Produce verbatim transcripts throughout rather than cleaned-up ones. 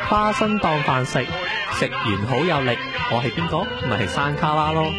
花生當飯食，食完好有力。我係邊個？咪係山卡拉咯。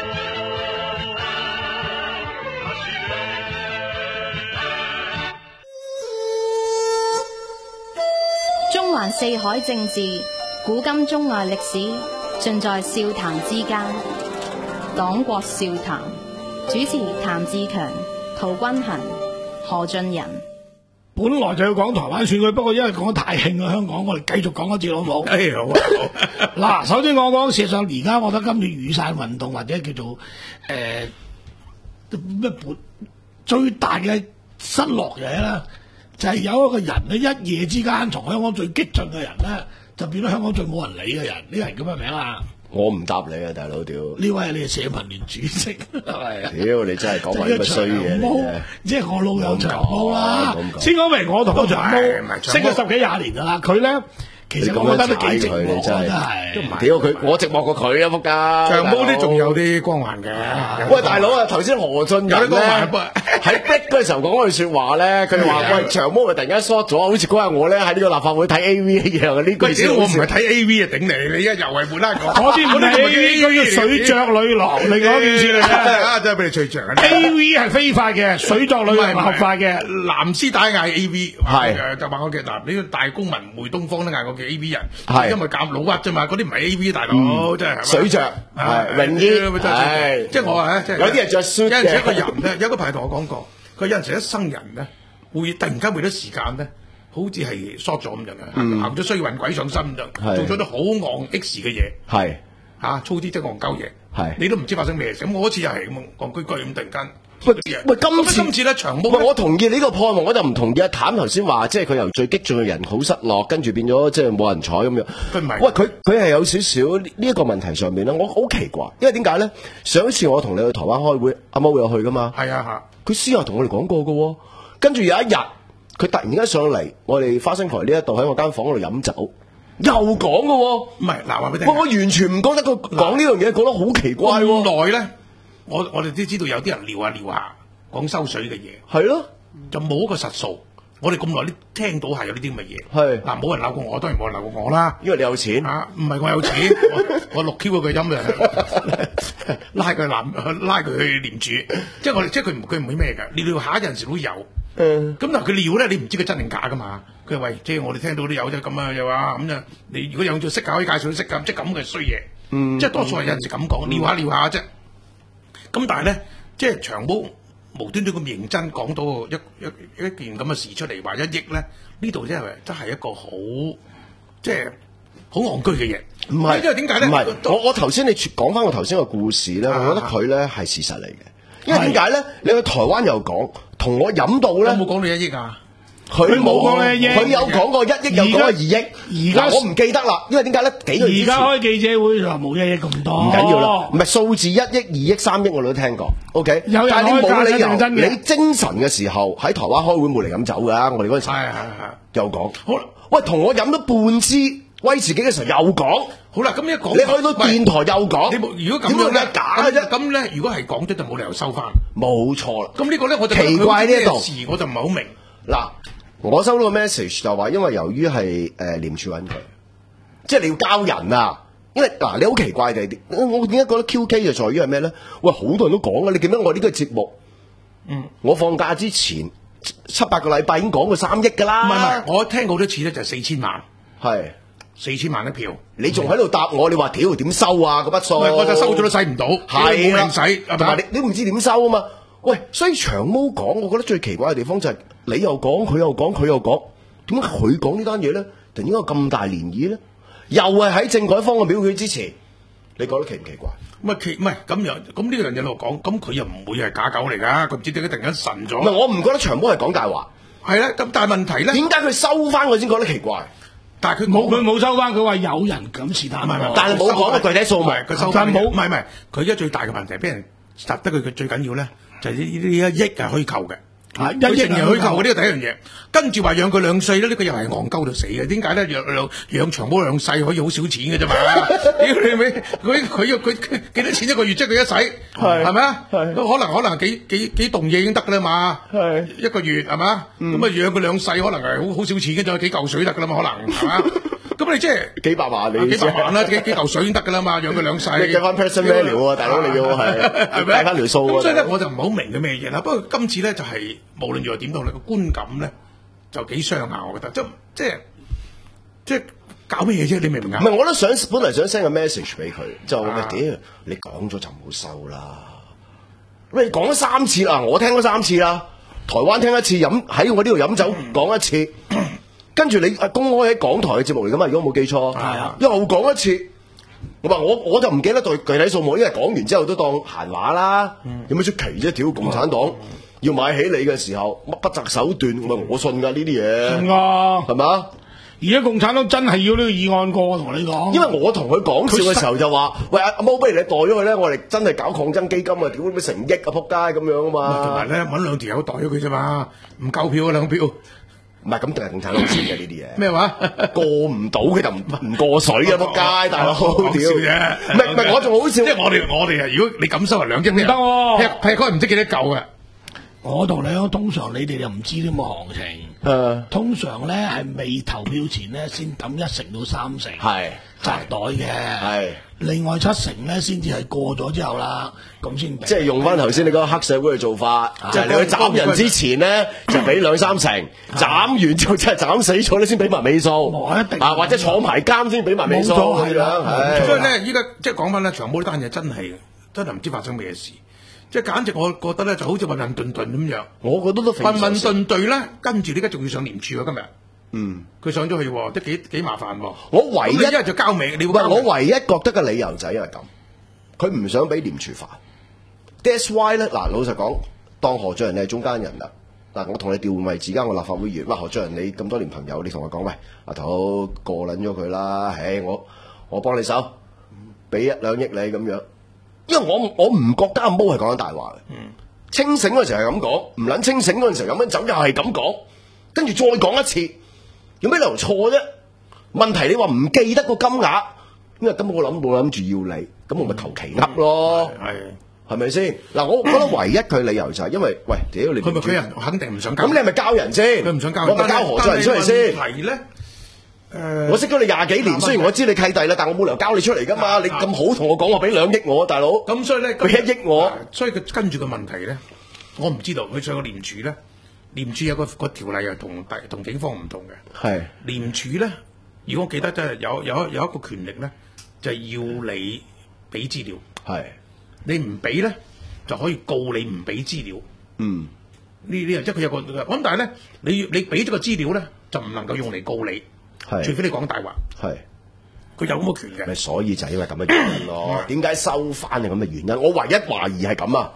中環四海政治，古今中外歷史，盡在笑談之間。黨國笑談，主持譚志強、陶君行、何俊仁。 本來就要講台灣選舉，不過因為講得太興啦，香港我哋繼續講一次好唔好？ 哎好啊好。 嗱，首先講講，事實上而家我覺得今次雨傘運動或者叫做誒咩本最大嘅失落嘢咧，就係、是、有一個人咧一夜之間從香港最激進嘅人咧，就變咗香港最冇人理嘅人。呢、這個人叫咩名啊？ 我唔答你啊，大佬屌！ 呢位係你社民聯主席，係啊！ 屌你真係講埋啲衰嘢嚟， 即係我老友長毛啦。先講明我同個長毛識咗十幾廿年噶啦，佢咧其實我覺得都幾寂寞，真係。 屌佢，我寂寞過佢啊！仆街。 長毛啲仲有啲光環嘅。 喂，大佬啊，頭先何俊仁咧喺逼嗰陣時候講句説話咧，佢哋話喂長毛咪突然間 short 咗，好似嗰日我咧喺呢個立法會睇 A V 一樣嘅呢句。 屌我唔係睇 A V 啊，頂你！你而家又係換啦講。 我啲唔係 A V，嗰啲水着女郎，另外一件事嚟嘅。 啊，真係俾你吹脹。 A V 係非法嘅，水作女郎係合法嘅。 藍絲帶嗌 A V， 係就話我嘅嗱，呢個大公民梅東方都嗌我嘅 A V 人，因為夾老屈啫嘛，嗰啲唔係 A V 大佬，真係水着係泳衣，係即係我話咧， 有啲人着 suit 嘅。 有陣時一個人咧，有個朋友同我講過，佢有陣時一生人咧，會突然間為咗時間咧，好似係 short 咗咁樣嘅，行咗衰運鬼上身咁，做咗啲好戇 X 嘅嘢，係嚇粗啲即係戇鳩嘢，係你都唔知發生咩事。咁我嗰次又係咁戇居居咁突然間。 喂喂，今次今次咧長毛， 我同意你呢個破案，我就唔同意阿譚頭先話，即係佢由最激進嘅人好失落，跟住變咗即係冇人睬咁樣。 佢唔係， 喂佢佢係有少少呢一個問題上面咧，我好奇怪，因為點解咧？上一次我同你去台灣開會，阿媽會有去噶嘛？係啊嚇，佢私下同我哋講過嘅，跟住有一日佢突然間上嚟，我哋花生台呢一度喺我間房嗰度飲酒，又講嘅喎。唔係嗱，話俾你聽，我完全唔覺得佢講呢樣嘢講得好奇怪喎。 咁耐咧。我我哋都知道有啲人撩下撩下講收水嘅嘢， 係咯， 就冇一個實數。我哋咁耐都聽到係有呢啲咁嘅嘢， 係嗱冇人鬧過我，當然冇人鬧過我啦， 因為你有錢嚇，唔係我有錢，我我六 Q 個音啊，拉佢攬拉佢去廉署，即係我哋即係佢唔佢唔會咩㗎，撩撩下有陣時都有，咁但係佢撩咧，你唔知佢真定假㗎嘛？佢話喂，即係我哋聽到都有啫咁啊，又話咁啊，你如果有做識㗎，可以介紹佢識㗎，即係咁嘅衰嘢，即係多數係有陣時咁講，撩下撩下啫。咁但係咧，即係長毛無端端咁認真講到一一一件咁嘅事出嚟，話一億咧，呢度真係真係一個好即係好戇居嘅嘢。 唔係， 因為點解咧？ 唔係，我我頭先你講翻我頭先個故事咧，我覺得佢咧係事實嚟嘅。因為點解咧？你去台灣又講，同我飲到咧， 有冇講到一億啊？ 佢冇講一億，佢有講過一億，有講過二億。而家我唔記得啦，因為點解咧？幾個月而家開記者會就話冇一億咁多， 唔緊要啦。唔係數字一億、二億、三億，我哋都聽過。O K，但係你冇理由，你精神嘅時候喺台灣開會冇嚟飲酒㗎。我哋嗰陣時係係係又講。好啦，喂，同我飲咗半支威士忌嘅時候又講。好啦，咁一講，你去到電台又講。你如果咁樣咧假嘅啫。咁咧，如果係講咗就冇理由收翻。冇錯啦。咁呢個咧我就奇怪呢一度，我就唔係好明嗱。我收到個 message 就話，因為由於係誒廉署揾佢，即係你要交人啊。因為嗱、啊，你好奇怪地，我點解覺得 Q K 就在於係咩咧？喂，好多人都講啊！你記唔記得我呢個節目？嗯，我放假之前七八個禮拜已經講過三億㗎啦。唔係唔係，我聽過好多次咧，就係四千萬，係四千萬一票。你仲喺度答我？你話屌點收啊？嗰筆數，我就收咗都使唔到，係冇人使，但係你你唔知點收啊嘛？喂，所以長毛講，我覺得最奇怪嘅地方就係你又講，佢又講，佢又講，點解佢講呢單嘢咧？突然間有咁大漣漪咧？又係喺政改方嘅表決之前，你覺得奇唔奇怪？唔係奇，唔係咁樣，咁呢樣嘢喺度講，咁佢又唔會係假狗嚟㗎，佢唔知點解突然間神咗。唔係，我唔覺得長毛係講大話。係啦，咁但係問題咧，點解佢收翻佢先覺得奇怪？但係佢冇，佢冇收翻，佢話有人咁試探。唔係，但係冇講個具體數目。佢收翻冇，唔係唔係，佢而家最大嘅問題係俾人殺得佢，佢最緊要咧就係呢呢一億係虛構嘅。啊！一億人虛構嘅呢個第一樣嘢，跟住話養佢兩歲咧，呢個又係戇鳩到死嘅。點解咧？養養養長毛兩世可以好少錢嘅啫嘛？屌你咪佢佢要佢幾多錢一個月？即係佢一使係咪啊？係都可能可能幾幾幾棟嘢已經得㗎啦嘛？係一個月係嘛？咁啊養佢兩世可能係好好少錢嘅，仲有幾嚿水得㗎啦嘛？可能係嘛？ 咁你即係幾百萬你幾百萬啦，幾幾嚿水已經得㗎啦嘛，養佢兩世。 你計翻 person value 啊，大佬你要係係咪計翻條數啊。 咁所以咧，我就唔係好明嘅咩嘢啦。不過今次咧就係無論如何點都好，個觀感咧就幾傷啊！我覺得即即係即係搞咩嘢啫？你明唔明啊？ 唔係，我都想本嚟想 send 個 message 俾佢，就話屌你講咗就唔好收啦。你講咗三次啦，我聽咗三次啦，台灣聽一次，飲喺我呢度飲酒講一次。跟住你公開喺港台嘅節目嚟噶嘛？如果冇記錯，係啊，又講一次。我話我我就唔記得對具體數目，因為講完之後都當閒話啦。嗯、有咩出奇啫？屌共產黨、嗯、要買起你嘅時候，乜不擇手段，咪、嗯、我信㗎呢啲嘢。信㗎，係咪？ 而家共產黨真係要呢個議案過，我同你講。 因為我同佢講笑嘅時候就話：喂阿阿毛，不如你代咗佢咧，我哋真係搞抗爭基金啊！屌咩成億啊，撲街咁樣啊嘛。 同埋咧揾兩條友代咗佢啫嘛，唔夠票啊兩票。 唔係咁，定係共產黨先嘅呢啲嘢。 咩話？ 過唔到佢就唔唔過水嘅仆街，大佬。 講笑啫。 唔係唔係，我仲好笑。 即係我哋我哋啊！如果你咁收係兩億，唔得喎。 劈劈開唔知幾多嚿嘅。 我同你講，通常你哋又唔知啲咁嘅行情。 誒， 通常咧係未投票前咧，先抌一成到三成， 係扎袋嘅。係另外七成咧，先至係過咗之後啦，咁先。 即係用翻頭先你嗰個黑社會嘅做法，就係你去斬人之前咧，就俾兩三成，斬完之後真係斬死咗咧，先俾埋尾數。 我一定啊，或者坐埋監先俾埋尾數。 冇錯，係啦。 所以咧，依家即係講翻咧，長毛呢單嘢真係真係唔知發生咩事。即係簡直，我覺得咧就好似混混沌沌咁樣。 我覺得都混混沌沌咧，跟住呢家仲要上廉署喎今日。嗯，佢上咗去喎，都幾幾麻煩喎。 我唯一一係就交名，你唔係我唯一覺得嘅理由就係因為咁，佢唔想俾廉署煩。That's why 咧，嗱老實講，當何俊仁你係中間人啦。嗱，我同你調換位置，而家我立法會議員，哇何俊仁你咁多年朋友，你同我講喂，阿頭過撚咗佢啦，唉我我幫你手，俾一兩億你咁樣。因為我我唔覺得阿毛係講緊大話嘅，嗯、清醒嗰陣時係咁講，唔撚清醒嗰陣時候飲緊酒又係咁講，跟住再講一次，有咩理由錯啫？問題你話唔記得個金額，因為根本我諗冇諗住要你，咁我咪求其噏咯，係係咪先？嗱，我覺得唯一佢理由就係因為，喂，屌你， 佢咪佢人肯定唔想交， 咁你係咪交人先？ 佢唔想交人， 我咪交何俊仁出嚟先。 係咧。 Uh, 我識咗你廿幾年，雖然我知你契弟啦，但我冇理由交你出嚟噶嘛。啊、你咁好同我講話俾兩億我，大佬。咁所以咧，俾一億我， 所以佢跟住個問題咧，我唔知道佢上個廉署咧，廉署有個個條例係同同警方唔同嘅。係是廉署咧，如果我記得真係有有有一個權力咧，就係、是、要你俾資料。係是你唔俾咧，就可以告你唔俾資料。嗯，呢呢樣即係佢有個咁，但係咧，你你俾咗個資料咧，就唔能夠用嚟告你。係，除非你講大話，係，佢有咁嘅權嘅。咪所以就係因為咁嘅原因咯。點解收翻係咁嘅原因？我唯一懷疑係咁啊。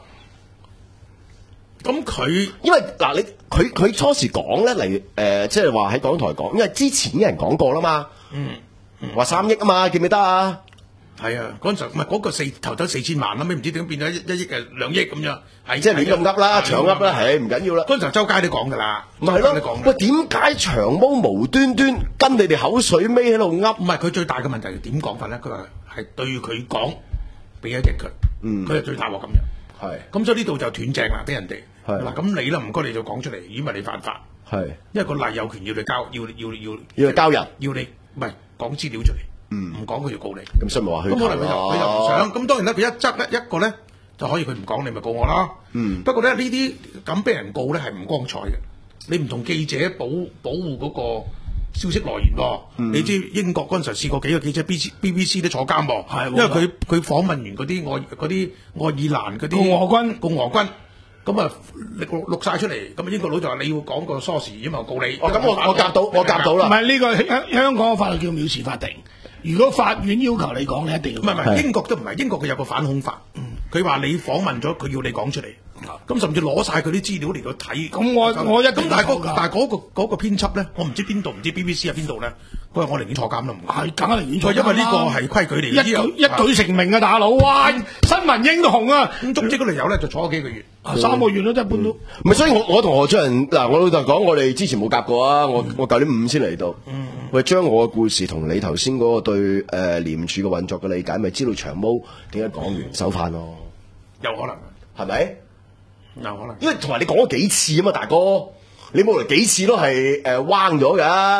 咁佢因為嗱，你佢佢初時講咧嚟誒，即係話喺港台講，因為之前啲人講過啦嘛。嗯，話三億啊嘛，記唔記得啊？ 係啊，嗰陣時唔係嗰個四投咗四千萬啦，咩唔知點變咗一一億誒兩億咁樣，係即係亂咁噏啦，長噏啦，係唔緊要啦。 嗰陣時周街都講㗎啦， 唔係咯。喂，點解長毛無端端跟你哋口水尾喺度噏？ 唔係佢最大嘅問題係點講法咧？佢話係對佢講，俾一億佢，嗯，佢係最大鑊咁樣。係，咁所以呢度就斷正啦，俾人哋。係嗱，咁你啦，唔該你就講出嚟，以為你犯法。係，因為個例有權要你交，要要要要交人， 要你唔係講資料出嚟。嗯，唔講佢就告你， 咁所以咪話佢。 咁可能佢就佢又唔想，咁當然咧，佢一則咧一個咧就可以佢唔講，你咪告我啦。嗯，不過咧呢啲咁俾人告咧係唔光彩嘅，你唔同記者保保護嗰個消息來源喎。嗯、你知英國嗰陣時試過幾個記者 B C B B C 都坐監喎，係因為佢佢訪問完嗰啲愛嗰啲愛爾蘭嗰啲共和軍共和軍，咁啊錄錄曬出嚟，咁英國佬就話你要講個 source，因為我告你。 哦，咁我我夾到我夾到啦。 唔係呢個香香港嘅法律叫藐視法庭。如果法院要求你講，你一定要。唔係唔係，英國都唔係，英國佢有個反恐法。佢話、嗯、你訪問咗，佢要你講出嚟。咁、嗯、甚至攞晒佢啲資料嚟到睇。咁我就我一定但係嗰但係嗰個嗰、嗰個編輯咧，我唔知邊度，唔知 B B C 喺邊度咧。佢話我寧願坐監都唔係，梗係寧願坐監。因為呢個係規矩嚟，一舉一舉成名啊，大佬！哇，新聞英雄啊！咁總之嗰條友咧就坐咗幾個月，嗯、三個月咯，真係搬到。 唔係，所以我我同何俊仁嗱，我老豆講，我哋之前冇夾過啊。我、嗯、我舊年五先嚟到。嗯喂，將我嘅故事同你頭先嗰個對誒廉署嘅運作嘅理解，咪知道長毛點解講完收翻咯？ 有可能， 係咪？ 有可能， 因為同埋你講咗幾次啊嘛，大哥，你冇嚟幾次都係誒彎咗㗎。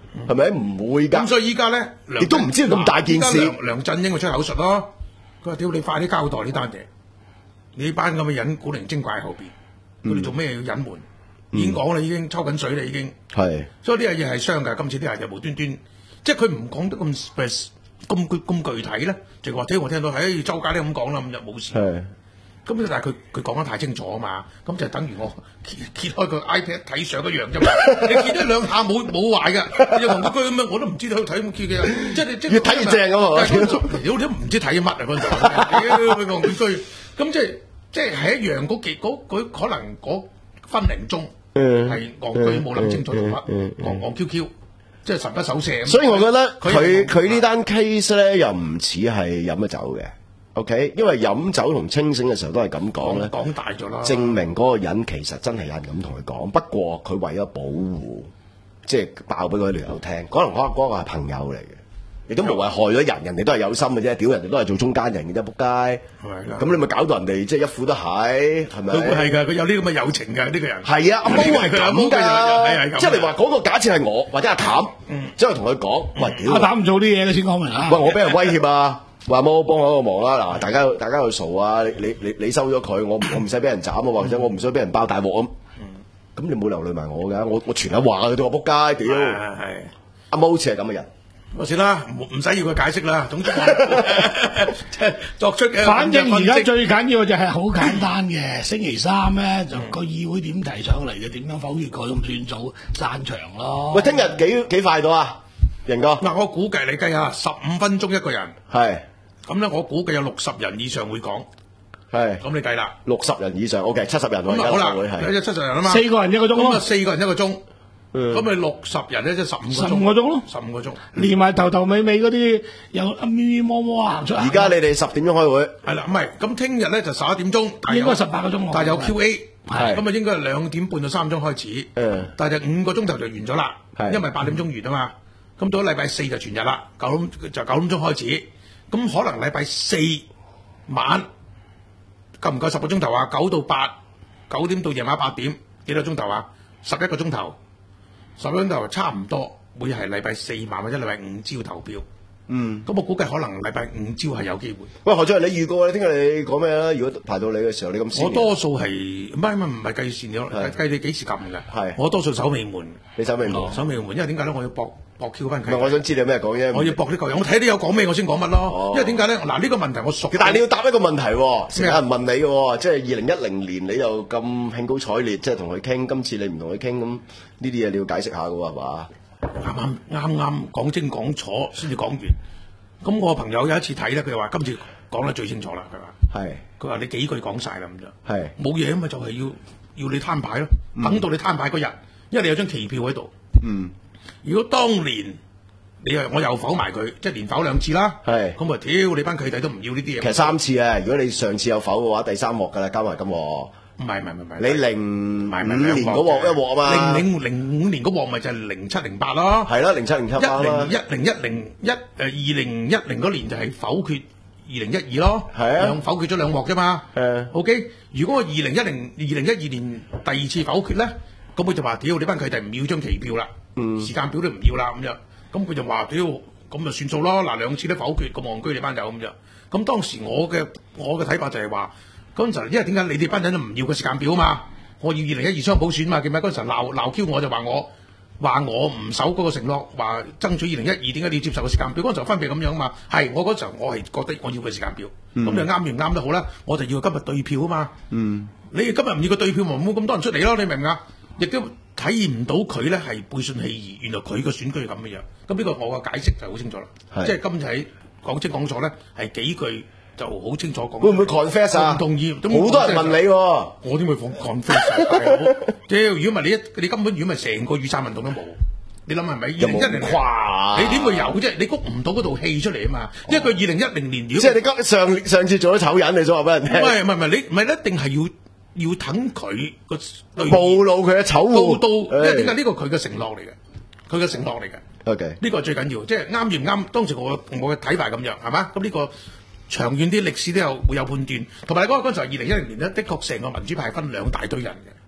係咪？唔會㗎。 咁所以依家咧， 亦都唔知道咁大件事。 梁梁振英佢出口術咯，佢話：屌你快啲交代呢單嘢！你班咁嘅人古靈精怪喺後邊，佢哋做咩要隱瞞？已經講啦，已經抽緊水啦，已經。係。所以呢樣嘢係傷㗎。今次啲人就無端端，即係佢唔講得咁咁咁具體咧，就話聽我聽到，誒周家都咁講啦，咁就冇事。係。咁但係佢佢講得太清楚啊嘛，咁就等於我揭揭開個 iPad 睇相一樣啫嘛。你揭一兩下冇冇壞㗎，你又同佢咁樣，我都唔知道睇咁揭嘅，即係即係越睇越正咁啊！屌都唔知睇乜啊嗰陣，屌佢戇居，咁即係即係係一樣嗰幾嗰佢可能嗰分零鐘係戇居冇諗清楚做乜，戇戇 Q Q， 即係神不守舍。所以我覺得佢佢呢單 case 咧又唔似係飲咗酒嘅。OK， 因為飲酒同清醒嘅時候都係咁講咧，講大咗啦，證明嗰個人其實真係有人咁同佢講，不過佢為咗保護，即係爆俾嗰啲條友聽，可能可能嗰個係朋友嚟嘅，亦都無謂害咗人，人哋都係有心嘅啫，屌人哋都係做中間人嘅啫，仆街。係咁你咪搞到人哋即係一副都係，係咪？佢會係㗎，佢有啲咁嘅友情㗎呢個人。係啊，阿毛係咁㗎，即係你話嗰個假設係我或者阿譚，即係同佢講，喂，屌阿譚唔做啲嘢嘅先講明啊。喂，我俾人威脅啊！話冇幫我個忙啦，嗱，大家大家去嘈啊！你你你收咗佢，我我唔使俾人斬啊，或者我唔想俾人爆大鑊咁。咁你冇流淚埋我㗎，我我全係話佢對我仆街，屌！係阿毛好似係咁嘅人，我算啦，唔唔使要佢解釋啦。總之即係作出嘅。反正而家最緊要就係好簡單嘅，星期三咧就個議會點提上嚟嘅，點樣否決佢咁算數散場咯。喂，聽日幾幾快到啊？仁哥，嗱，我估計你計下，十五分鐘一個人，係咁咧，我估計有六十人以上會講，係咁你計啦，六十人以上 ，OK， 七十人喎，好啦，有七十人啊嘛，四個人一個鐘咯，咁啊四個人一個鐘，咁咪六十人咧，即係十五個鐘，十五個鐘咯，十五個鐘，連埋頭頭尾尾嗰啲有咪咪摸摸行出。而家你哋十點鐘開會，係啦，唔係，咁聽日咧就十一點鐘，應該十八個鐘，但係有 Q A， 係咁啊，應該係兩點半到三點鐘開始，嗯，但係就五個鐘頭就完咗啦，係，因為八點鐘完啊嘛。咁到禮拜四就全日啦，九點就九點鐘開始。咁可能禮拜四晚夠唔夠十個鐘頭啊？九到八，九點到夜晚八點，幾多鐘頭啊？十一個鐘頭，十一個鐘頭差唔多會係禮拜四晚或者禮拜五朝投票。嗯，咁我估計可能禮拜五朝係有機會。喂，何俊，你預告你聽日你講咩啦？如果排到你嘅時候，你咁先。我多數係唔係唔係唔係計線嘅，計你幾時撳嘅。係，我多數守尾門。你守尾門？守尾門，因為點解咧？我要搏。搏 Q 翻佢。我想知你有咩講啫。我要搏呢個嘢，我睇你有講咩，我先講乜咯。因為點解咧？嗱，呢個問題我熟。但係你要答一個問題喎，成日人問你嘅喎，即係二零一零年你又咁興高采烈，即係同佢傾，今次你唔同佢傾，咁呢啲嘢你要解釋下嘅喎，係嘛？啱啱啱啱講清講楚先至講完。咁我朋友有一次睇咧，佢話今次講得最清楚啦，佢話。係。佢話你幾句講晒啦咁就。係。冇嘢啊嘛，就係要要你攤牌咯，等到你攤牌嗰日，因為你有張期票喺度。嗯。如果當年你又我又否埋佢，即係連否兩次啦，係咁啊！屌你班契弟都唔要呢啲嘢。其實三次啊，如果你上次有否嘅話，第三鑊㗎啦，加埋咁鑊。唔係唔係唔係，你零五年嗰鑊一鑊啊嘛。零零零五年嗰鑊咪就係零七零八咯。係啦，零七零七八啦。一零一零一零一誒二零一零嗰年就係否決二零一二咯。係啊，兩否決咗兩鑊啫嘛。誒 ，OK。如果我二零一零二零一二年第二次否決咧，咁佢就話：屌你班契弟唔要張期票啦。嗯，時間表都唔要啦咁樣，咁佢就話：屌，咁就算數咯。嗱，兩次都否決，咁戇居你班友咁樣。咁當時我嘅我嘅睇法就係話，嗰陣時因為點解你哋班人都唔要個時間表啊嘛？我要二零一二雙普選嘛，記唔記得嗰陣時鬧鬧 Q 我就話我話我唔守嗰個承諾，話爭取二零一二，點解你要接受個時間表？嗰陣時候分別咁樣嘛。係我嗰陣時候我係覺得我要個時間表，咁、嗯、就啱唔啱都好啦。我就要今日對票啊嘛。嗯，你今日唔要個對票，咪冇咁多人出嚟咯？你明唔明啊？亦都體驗唔到佢咧係背信棄義，原來佢個選舉係咁嘅樣。咁呢個我嘅解釋就好清楚啦。即係今次喺講清講楚咧，係幾句就好清楚講。會唔會 confess 啊？唔同意。好多人問你喎、啊，我點會講 confess？屌，如果唔係你一你根本如果唔係成個雨傘運動都冇。你諗係咪？二零一零誇，你點會有啫？你谷唔到嗰套戲出嚟啊嘛！因為佢二零一零年，即係你今上上次做咗醜人，你想話俾人聽？唔係唔係唔係，你唔係一定係要。要等佢個暴露佢嘅醜惡，到到，因為點解呢個佢嘅承諾嚟嘅，佢嘅承諾嚟嘅。OK，呢個最緊要，即係啱與唔啱。當時我我嘅睇法係咁樣，係嘛？咁呢個長遠啲歷史都有會有判斷。同埋你講嗰陣時候二零一零年咧，的確成個民主派分兩大堆人嘅，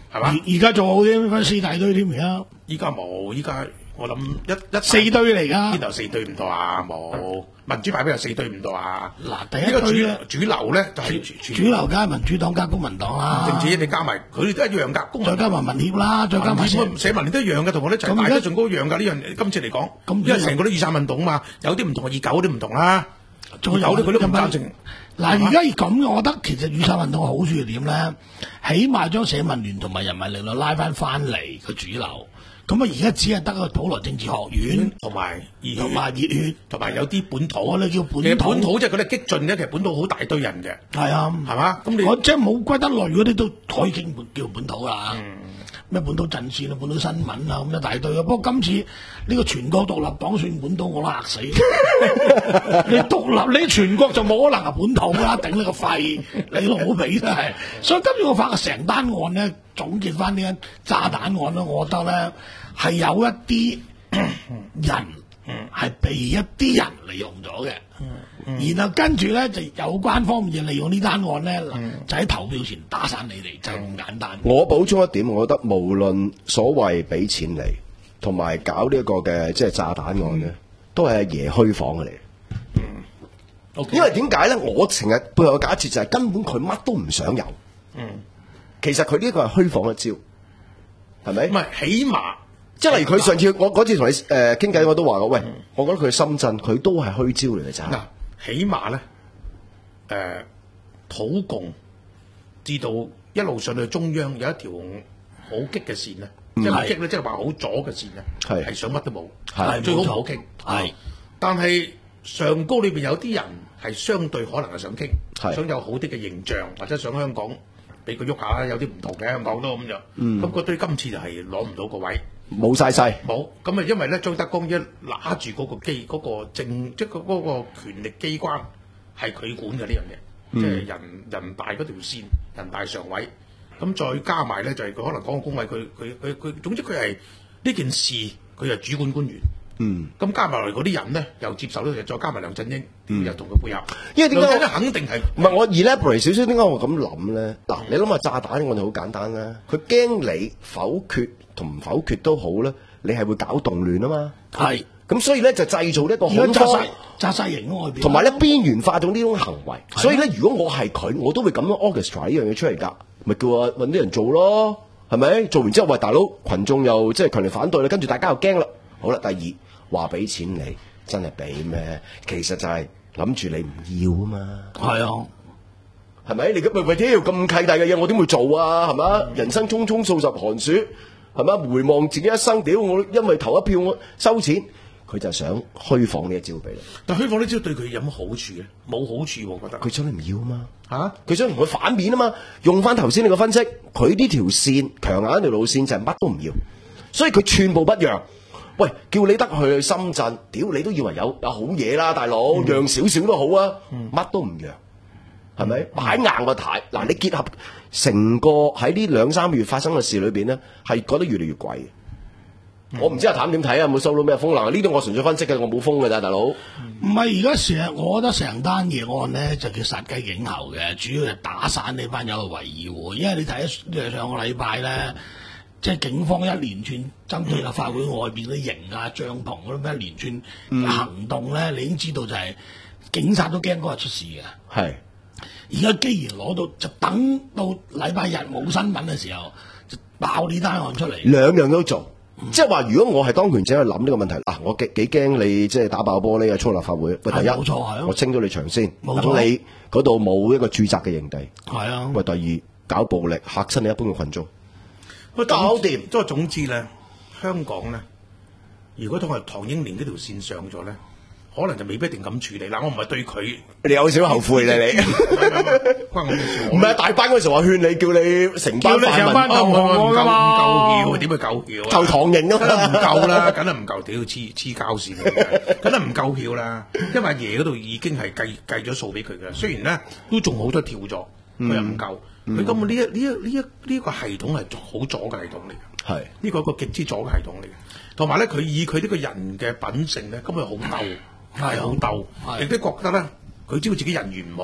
係嘛？ 而家做好啲分四大堆添而家。 依家冇，依家我諗一一四堆嚟㗎。 邊度四堆唔到啊？冇民主派邊有四堆唔到啊？ 嗱，第一堆咧主流咧就係主流梗係民主黨加公民黨啦。 政治你加埋佢哋都一樣㗎， 再加埋民協啦，再加埋社民連都一樣嘅，同我哋一齊大得仲高一樣㗎。呢樣今次嚟講，因為成個都雨傘運動啊嘛，有啲唔同，二九啲唔同啦。仲有啲佢都唔贊成。 嗱，而家咁，我覺得其實雨傘運動嘅好處係點咧？起碼將社民聯同埋人民力量拉翻翻嚟個主流。咁啊，而家只係得個普羅政治學院同埋熱同埋熱血，同埋有啲本土， 我哋叫本土。 其實本土即係佢哋激進咧，其實本土好大堆人嘅。 係啊， 係嘛？咁你我即係冇歸得類嗰啲都可以經叫本土啦。咩、嗯、本土陣線啊，本土新聞啊，咁一大堆啊。不過今次呢個全國獨立黨算本土，我都嚇死。你獨立，你全國就冇可能係本土啦，頂你個肺，你老味真係。所以今次我發覺成單案咧，總結翻呢間炸彈案咧，我覺得咧係有一啲人係被一啲人利用咗嘅。然後跟住咧就有關方面就利用呢單案咧，嗯、就喺投票前打散你哋，就咁簡單。 我補充一點，我覺得無論所謂俾錢嚟，同埋搞呢一個嘅即係炸彈案咧，嗯、都係阿爺虛晃嘅嚟。嗯 okay. 因為點解咧？我成日背後嘅假設就係根本佢乜都唔想有。嗯，其實佢呢個係虛晃一招，係咪？ 唔係，起碼即係例如佢上次我嗰次同你誒傾偈，我都話過，喂，嗯、我覺得佢深圳佢都係虛招嚟嘅咋。 起碼咧，誒、呃，土共至到一路上去中央有一條好激嘅線咧，即係好激咧，即係話好左嘅線咧，係係想乜都冇，係最好唔好傾，係。但係上高裏邊有啲人係相對可能係想傾，想有好啲嘅形象，或者想香港俾佢喐下，有啲唔同嘅香港都咁樣。咁嗰堆今次就係攞唔到個位。 冇晒勢， 冇咁啊！因為咧，張德江一拿住嗰個機，嗰、嗰個政，即係嗰嗰個權力機關係佢管嘅呢樣嘢，嗯、即係人人大嗰條線，人大常委，咁再加埋咧就係、是、佢可能講個工委，佢佢佢佢，總之佢係呢件事，佢係主管官員。嗯，咁加埋嚟嗰啲人咧，又接受到，再加埋梁振英，嗯、又同佢配合。因為點解肯定係唔係我 elaborate 少少？點解我咁諗咧？嗱，你諗下炸彈，我哋好簡單啦。佢驚你否決同唔否決都好啦，你係會搞動亂啊嘛。係，咁所以咧就製造一個恐慌， 炸晒營外邊， 同埋咧邊緣化咗呢種行為。所以咧，如果我係佢，我都會咁樣 orchestrate 呢樣嘢出嚟㗎，咪叫我揾啲人做咯，係咪？做完之後，喂大佬，群眾又即係強烈反對啦，跟住大家又驚啦。好啦，第二。話俾錢你，真係俾咩？其實就係諗住你唔要啊嘛。係啊，係咪？你咁咪為咗要咁契大嘅嘢，我點會做啊？係嘛？嗯、人生匆匆數十寒暑，係嘛？回望自己一生，屌我因為投一票我收錢，佢就想虛晃呢一招俾你。 但虛晃呢招對佢有乜好處咧？冇好處，我覺得。 佢想你唔要啊嘛。嚇、啊！佢想同佢反面啊嘛。用翻頭先你個分析，佢呢條線強硬一條路線就係乜都唔要，所以佢寸步不讓。喂，叫你得去深圳，屌你都以為有有好嘢啦，大佬，嗯、讓少少都好啊，乜、嗯、都唔讓，係咪？擺、嗯、硬個態，嗱，你結合成個喺呢兩三個月發生嘅事裏邊咧，係覺得越嚟越貴。嗯、我唔知阿譚點睇啊？有冇收到咩風嗱？呢啲我純粹分析嘅，我冇風嘅咋，大佬。唔係而家成日，我覺得成單嘢案咧就叫殺雞儆猴嘅，主要係打散你班友嘅維議會，因為你睇上個禮拜咧。即係警方一連串針對立法會外邊啲營啊、帳篷嗰啲咩一連串行動咧，嗯、你已經知道就係警察都驚嗰日出事嘅。係而家既然攞到，就等到禮拜日冇新聞嘅時候，就爆呢單案出嚟。 兩樣都做，嗯、即係話如果我係當權者去諗呢個問題，嗱、啊，我幾幾驚你即係打爆玻璃啊，衝立法會。喂，第一，冇錯係我清咗你場先，冇錯你嗰度冇一個駐紮嘅營地。係啊。喂，第二，搞暴力嚇親你一般嘅群眾。搞掂， 即係總之咧，香港咧，如果同係唐英年嗰條線上咗咧，可能就未必一定咁處理。嗱，我唔係對佢， 你有少少後悔咧，你關我咩事？唔係大班嗰時話勸你，叫你成班泛民， 唔夠唔夠票，點會夠票？ 就唐營咯， 梗係唔夠啦，梗係唔夠，屌黐黐膠線，梗係唔夠票啦。因為阿爺嗰度已經係計計咗數俾佢嘅，雖然咧都仲好多跳咗，佢又唔夠。佢根本呢一呢一呢一呢個系統係好左嘅系統嚟嘅，係呢個一個極之左嘅系統嚟嘅。同埋咧，佢以佢呢個人嘅品性咧，根本好鬥，係好鬥，亦都覺得咧，佢知道自己人緣唔好，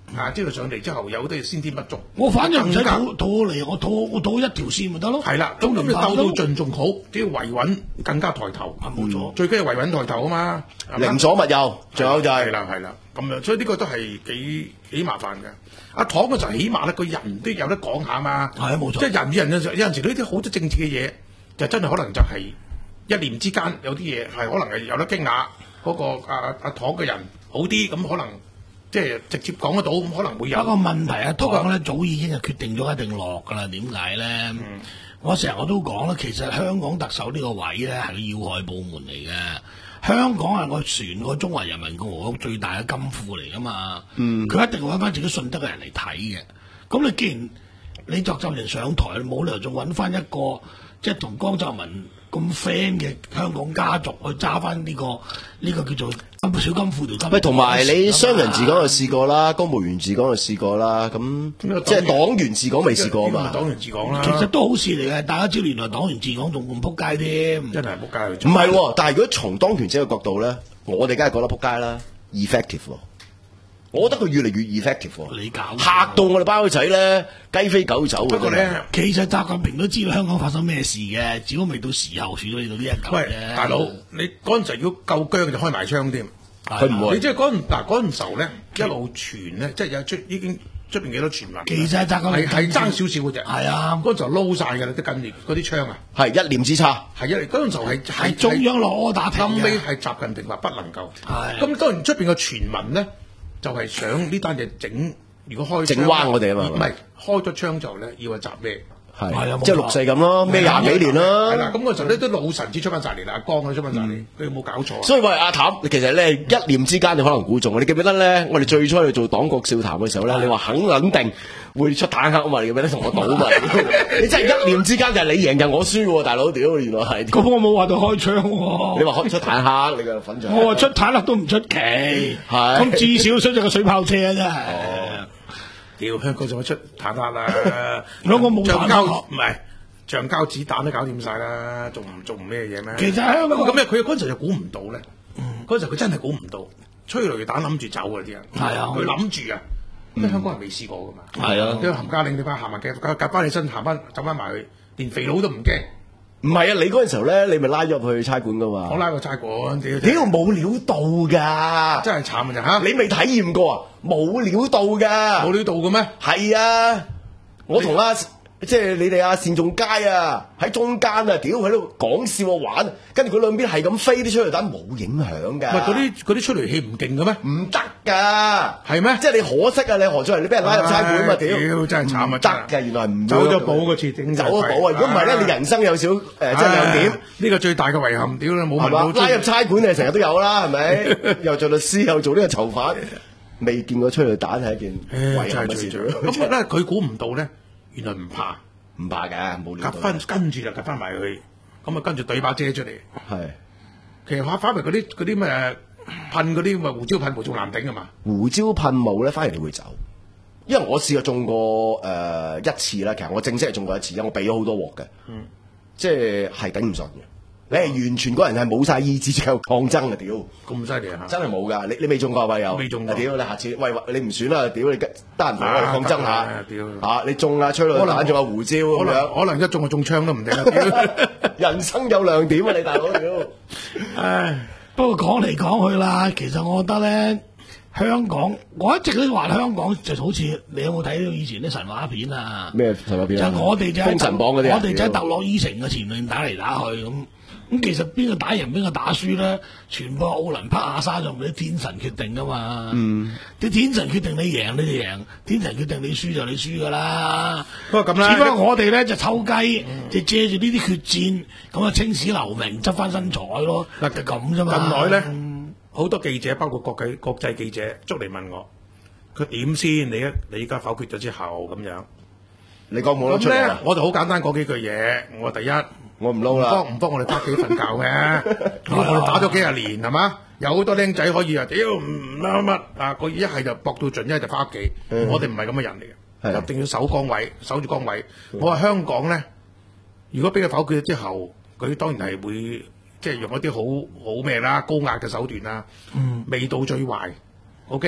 啊，知道上嚟之後有啲先天不足。 我反正唔使討討嚟，我討我討一條線咪得咯。 係啦，咁咁你鬥到盡仲好，只要維穩更加抬頭。 冇錯， 最緊要維穩抬頭啊嘛。 寧左勿右，仲有就係係啦係啦，咁樣，所以呢個都係幾幾麻煩嘅。阿唐嗰陣起碼咧，個人都有得講下嘛。 係啊，冇錯。 即係人與人有陣有陣時呢啲好多政治嘅嘢，就真係可能就係一念之間有啲嘢係可能係有得傾下。嗰、那個阿阿唐嘅人好啲，咁可能即係直接講得到，咁可能會有。 不過問題阿唐咧早已經係決定咗一定落㗎啦。點解咧？嗯、我成日我都講啦，其實香港特首呢個位咧係個要害部門嚟嘅。香港係我全個中華人民共和國最大嘅金庫嚟㗎嘛。嗯，佢一定揾翻自己信得嘅人嚟睇嘅。咁你既然你作就人上台，冇理由仲揾翻一個即係同江澤民咁 friend 嘅香港家族去揸翻呢個呢、這個叫做小金庫條金。 喂，同埋你商人治港就試過啦，公務員治港就試過啦，咁即係黨員治港未試過啊嘛。 黨員治港啦， 其實都好事嚟嘅，大家知原來黨員治港仲咁撲街添， 真係撲街。 唔係喎，但係如果從當權者嘅角度咧，我哋梗係覺得撲街啦 ，effective 喎。我覺得佢越嚟越 effective 喎， 你搞嚇到我哋包仔咧雞飛狗走。 不過咧，其實習近平都知道香港發生咩事嘅，只不過未到時候處理到呢一嚿喂，大佬，你嗰陣時如果夠僵就開埋槍添， 佢唔會。 你即係嗰陣嗱嗰陣時候咧，一路傳咧，即係有出已經出邊幾多傳聞。 其實習近平係係爭少少嘅啫。係啊， 嗰陣時候撈晒㗎啦，啲近年嗰啲槍啊， 係一念之差。 係一嗰陣時候係係中央落柯打停嘅。 後尾係習近平話不能夠。係。咁當然出邊嘅傳聞咧。就係想呢單嘢整，如果開整彎我哋啊嘛， 唔係開咗槍之後咧，要話集咩？ 係啊，即係六四咁咯，咩廿幾年啦。 係啦，咁嗰時候咧都老臣子出翻晒嚟啦，阿江都出翻晒嚟，佢有冇搞錯？ 所以喂，阿譚，其實咧一念之間你可能估中，你記唔記得咧？我哋最初去做黨國笑談嘅時候咧，你話肯肯定會出坦克啊嘛，你記唔記得同我賭嘛？你真係一念之間就係你贏就我輸喎，大佬屌，原來係。 咁我冇話到開槍喎。 你話開出坦克，你個粉腸。 我話出坦克都唔出奇，係咁至少出咗個水炮車啊，真係。 屌香港仲有出坦克啦， 香港冇坦克， 唔係橡膠子彈都搞掂晒啦，仲唔仲唔咩嘢咩？ 其實香港咁樣，佢嗰陣就估唔到咧。嗰陣佢真係估唔到，催淚彈諗住走啊啲人。係啊，佢諗住啊，因為香港人未試過噶嘛。係啊，啲冚家拎你翻行埋嘅，夾夾翻起身行翻走翻埋去，連肥佬都唔驚。 唔係啊，你嗰陣時候咧，你咪拉咗入去差館噶嘛？ 我拉過差館，屌屌冇料到㗎， 真係慘啊！嚇， 你未體驗過啊？冇料到㗎， 冇料到嘅咩？ 係啊，我同阿即係你哋阿單仲偕啊，喺中間啊，屌喺度講笑玩，跟住佢兩邊係咁飛啲催淚彈，冇影響㗎。 唔係嗰啲嗰啲催淚氣唔勁嘅咩？ 唔得㗎，係咩？即係你可惜啊！你何俊仁你俾人拉入差館啊嘛？屌， 真係慘啊！ 得㗎，原來唔走咗寶個次整走咗寶啊！如果唔係咧，你人生有少誒即係兩點。 呢個最大嘅遺憾，屌你冇問到。 拉入差館你成日都有啦，係咪？又做律師又做呢個囚犯，未見過催淚彈係一件遺憾嘅事。 咁咧佢估唔到咧。原來唔怕， 唔怕嘅，冇料到。 夾翻跟住就夾翻埋去，咁啊跟住對把遮出嚟。 係， 其實反為嗰啲嗰啲咩噴嗰啲咁嘅胡椒噴霧仲難頂啊嘛。 胡椒噴霧咧，反而你會走，因為我試過中過誒、呃、一次啦。其實我正式係中過一次，因為我避咗好多鑊嘅，嗯，即係係頂唔順嘅。你係完全個人係冇晒意志，繼續抗爭啊！屌， 咁犀利啊！ 真係冇噶，你你未中過啊？有未中過？ 屌你下次喂你唔選啦！屌你得閒同我哋抗爭下， 屌嚇你中啊！催淚彈仲有胡椒咁樣， 可能一中就中槍都唔定啦！ 人生有亮點啊！你大佬屌， 唉，不過講嚟講去啦，其實我覺得咧，香港我一直都話香港就好似你有冇睇到以前啲神話片啊？ 咩神話片啊？ 就我哋就喺封神榜嗰啲， 我哋就喺特洛伊城嘅前面打嚟打去咁。咁其實邊個打贏邊個打輸咧，全部奧林匹亞山上面啲天神決定噶嘛。嗯，啲天神決定你贏你就贏，天神決定你輸就你輸噶啦。 不過咁啦， 只不過我哋咧就抽雞，嗯、就借住呢啲決戰，咁啊青史留名，執翻身彩咯。嗱就咁啫嘛。 近來咧，好、嗯、多記者，包括國際國際記者，捉嚟問我，佢點先？你一你而家否決咗之後咁樣， 你講冇得出嚟。 我就好簡單講幾句嘢。我第一。 我唔撈啦， 幫唔幫我哋翻屋企瞓覺嘅？我哋打咗幾廿年係嘛？有好多僆仔可以啊！屌唔乜乜乜啊！佢一係就搏到盡，一係就翻屋企。我哋唔係咁嘅人嚟嘅，一定要守崗位，守住崗位。我話香港咧，如果俾佢否決咗之後，佢當然係會即係用一啲好好咩啦，高壓嘅手段啦。味道最壞。OK，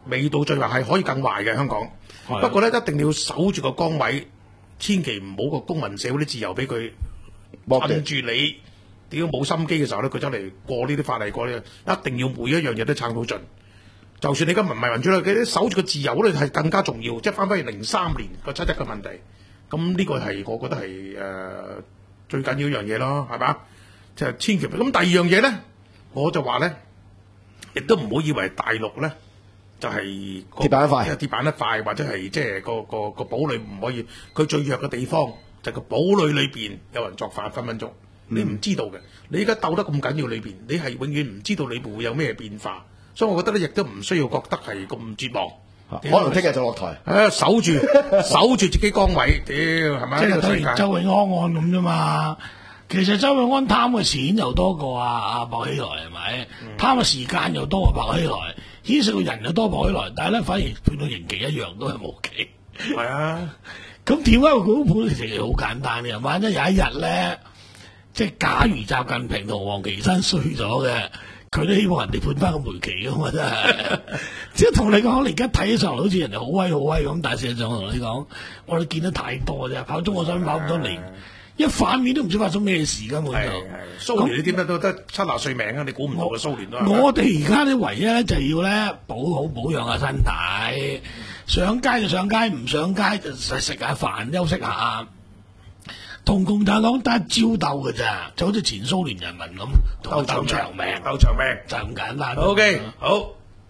未到最壞，係可以更壞嘅香港。不過咧，一定要守住個崗位，千祈唔好個公民社會啲自由俾佢困住你。屌冇心機嘅時候咧，佢走嚟過呢啲法例過呢，一定要每一樣嘢都撐到盡。就算你今日唔係民主啦，佢守住個自由咧係更加重要。即係翻返去零三年個七一嘅問題，咁呢個係我覺得係誒、呃、最緊要一樣嘢咯，係嘛？即係千祈咁。第二樣嘢咧，我就話咧，亦都唔好以為大陸咧就係、 鐵板一塊， 鐵板一塊，或者係即係個個個堡壘唔可以。佢最弱嘅地方就係個堡壘裏邊有人作反，分分鐘。你唔知道嘅，你而家鬥得咁緊要裏邊，你係永遠唔知道裏邊會有咩變化，所以我覺得咧，亦都唔需要覺得係咁絕望。 可能聽日就落台。 誒，守住守住自己崗位，屌係咪？ 即係等於周永安案咁啫嘛。其實周永安貪嘅錢又多過阿阿薄熙來係咪？貪嘅時間又多過薄熙來，牽涉到人又多薄熙來，但係咧反而判到刑期一樣都係無期。 係啊， 咁點解個估判其實好簡單嘅？萬一有一日咧，即係假如習近平同王岐山衰咗嘅，佢都希望人哋判翻個梅期噶嘛，真係。即係同你講，你而家睇起上嚟好似人哋好威好威咁，但係事實上同你講，我哋見得太多啫，跑中國想跑咁多年，一反面都唔知發生咩事根本就。 蘇聯你點解都得七十歲命啊？你估唔到嘅蘇聯都係。 我哋而家咧唯一咧就係要咧保好保養下身體，上街就上街，唔上街就食食下飯休息下。同共產黨得一招鬥嘅咋，就好似前蘇聯人民咁，鬥鬥長命， 鬥長命就咁簡單。 O K，好。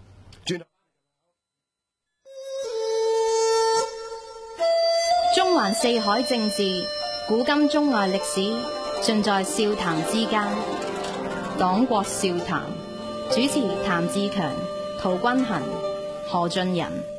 中環四海政治，古今中外歷史，盡在笑談之間。黨國笑談，主持譚志強、陶君衡、何俊仁。